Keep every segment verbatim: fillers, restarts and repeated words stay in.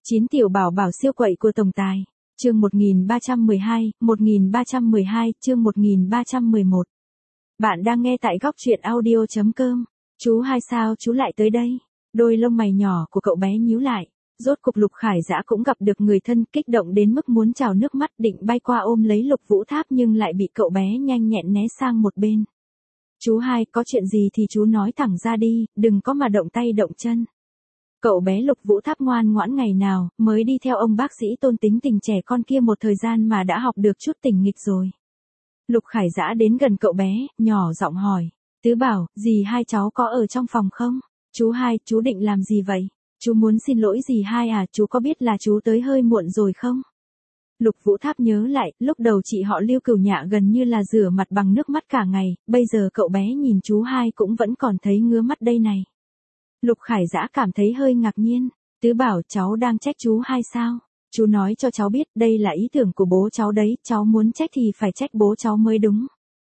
chín tiểu bảo bảo siêu quậy của tổng tài. Chương một nghìn ba trăm mười hai, một nghìn ba trăm mười hai, chương một nghìn ba trăm mười một. Bạn đang nghe tại góc truyện audio chấm com. Chú hai sao chú lại tới đây? Đôi lông mày nhỏ của cậu bé nhíu lại. Rốt cục Lục Khải Dã cũng gặp được người thân, kích động đến mức muốn trào nước mắt, định bay qua ôm lấy Lục Vũ Tháp nhưng lại bị cậu bé nhanh nhẹn né sang một bên. Chú hai, có chuyện gì thì chú nói thẳng ra đi, đừng có mà động tay động chân. Cậu bé Lục Vũ Tháp ngoan ngoãn ngày nào, mới đi theo ông bác sĩ Tôn tính tình trẻ con kia một thời gian mà đã học được chút tình nghịch rồi. Lục Khải Dã đến gần cậu bé, nhỏ giọng hỏi. Tứ bảo, dì hai cháu có ở trong phòng không? Chú hai, chú định làm gì vậy? Chú muốn xin lỗi dì hai à, chú có biết là chú tới hơi muộn rồi không? Lục Vũ Tháp nhớ lại, lúc đầu chị họ Lưu Cửu Nhạ gần như là rửa mặt bằng nước mắt cả ngày, bây giờ cậu bé nhìn chú hai cũng vẫn còn thấy ngứa mắt đây này. Lục Khải Dã cảm thấy hơi ngạc nhiên. Tứ bảo, cháu đang trách chú hai sao? Chú nói cho cháu biết, đây là ý tưởng của bố cháu đấy, cháu muốn trách thì phải trách bố cháu mới đúng.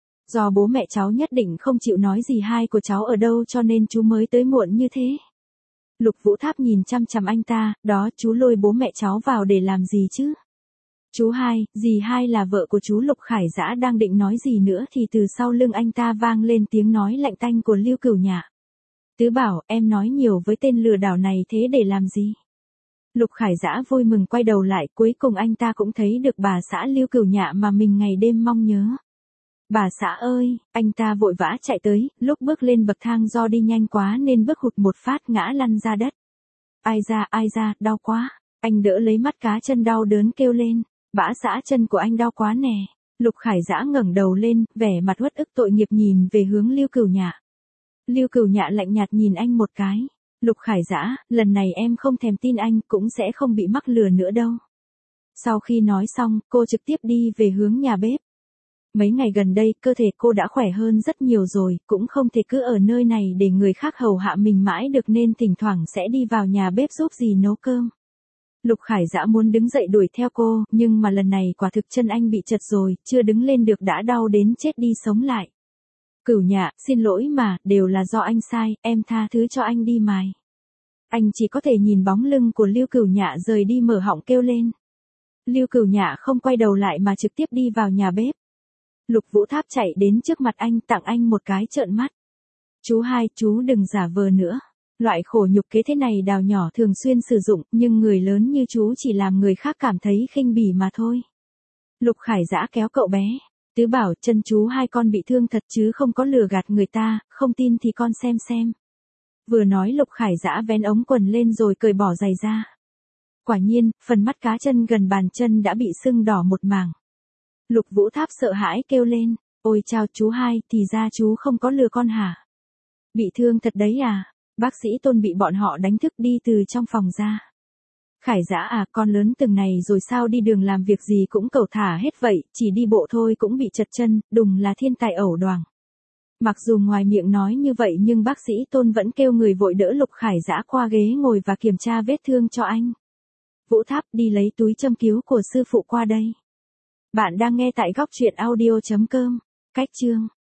Do bố mẹ cháu nhất định không chịu nói gì hai của cháu ở đâu cho nên chú mới tới muộn như thế. Lục Vũ Tháp nhìn chăm chăm anh ta, đó, chú lôi bố mẹ cháu vào để làm gì chứ? Chú hai, dì hai là vợ của chú. Lục Khải Dã đang định nói gì nữa thì từ sau lưng anh ta vang lên tiếng nói lạnh tanh của Lưu Cửu Nhạ. Tứ bảo, em nói nhiều với tên lừa đảo này thế để làm gì? Lục Khải Dã vui mừng quay đầu lại, cuối cùng anh ta cũng thấy được bà xã Lưu Cửu Nhạ mà mình ngày đêm mong nhớ. Bà xã ơi, anh ta vội vã chạy tới, lúc bước lên bậc thang do đi nhanh quá nên bước hụt một phát ngã lăn ra đất. Ai da, ai da, đau quá. Anh đỡ lấy mắt cá chân đau đớn kêu lên. Bã xã, chân của anh đau quá nè. Lục Khải Dã ngẩng đầu lên, vẻ mặt uất ức tội nghiệp nhìn về hướng Lưu Cửu Nhạ. Lưu Cửu Nhạ lạnh nhạt nhìn anh một cái. Lục Khải Dã, lần này em không thèm tin anh, cũng sẽ không bị mắc lừa nữa đâu. Sau khi nói xong, cô trực tiếp đi về hướng nhà bếp. Mấy ngày gần đây, cơ thể cô đã khỏe hơn rất nhiều rồi, cũng không thể cứ ở nơi này để người khác hầu hạ mình mãi được nên thỉnh thoảng sẽ đi vào nhà bếp giúp dì nấu cơm. Lục Khải Dã muốn đứng dậy đuổi theo cô, nhưng mà lần này quả thực chân anh bị chật rồi, chưa đứng lên được đã đau đến chết đi sống lại. Cửu Nhạ, xin lỗi mà, đều là do anh sai, em tha thứ cho anh đi mài. Anh chỉ có thể nhìn bóng lưng của Lưu Cửu Nhạ rời đi mở họng kêu lên. Lưu Cửu Nhạ không quay đầu lại mà trực tiếp đi vào nhà bếp. Lục Vũ Tháp chạy đến trước mặt anh tặng anh một cái trợn mắt. Chú hai, chú đừng giả vờ nữa. Loại khổ nhục kế thế này đào nhỏ thường xuyên sử dụng, nhưng người lớn như chú chỉ làm người khác cảm thấy khinh bỉ mà thôi. Lục Khải Dã kéo cậu bé. Tứ bảo, chân chú hai con bị thương thật chứ không có lừa gạt người ta, không tin thì con xem xem. Vừa nói Lục Khải Dã vén ống quần lên rồi cởi bỏ giày ra. Quả nhiên, phần mắt cá chân gần bàn chân đã bị sưng đỏ một mảng. Lục Vũ Tháp sợ hãi kêu lên, ôi chao chú hai, thì ra chú không có lừa con hả? Bị thương thật đấy à? Bác sĩ Tôn bị bọn họ đánh thức đi từ trong phòng ra. Khải Dã à, con lớn từng này rồi sao đi đường làm việc gì cũng cẩu thả hết vậy, chỉ đi bộ thôi cũng bị chật chân, đùng là thiên tài ẩu đoàng. Mặc dù ngoài miệng nói như vậy nhưng bác sĩ Tôn vẫn kêu người vội đỡ Lục Khải Dã qua ghế ngồi và kiểm tra vết thương cho anh. Vũ Tháp, đi lấy túi châm cứu của sư phụ qua đây. Bạn đang nghe tại góc truyện audio chấm com. Cách chương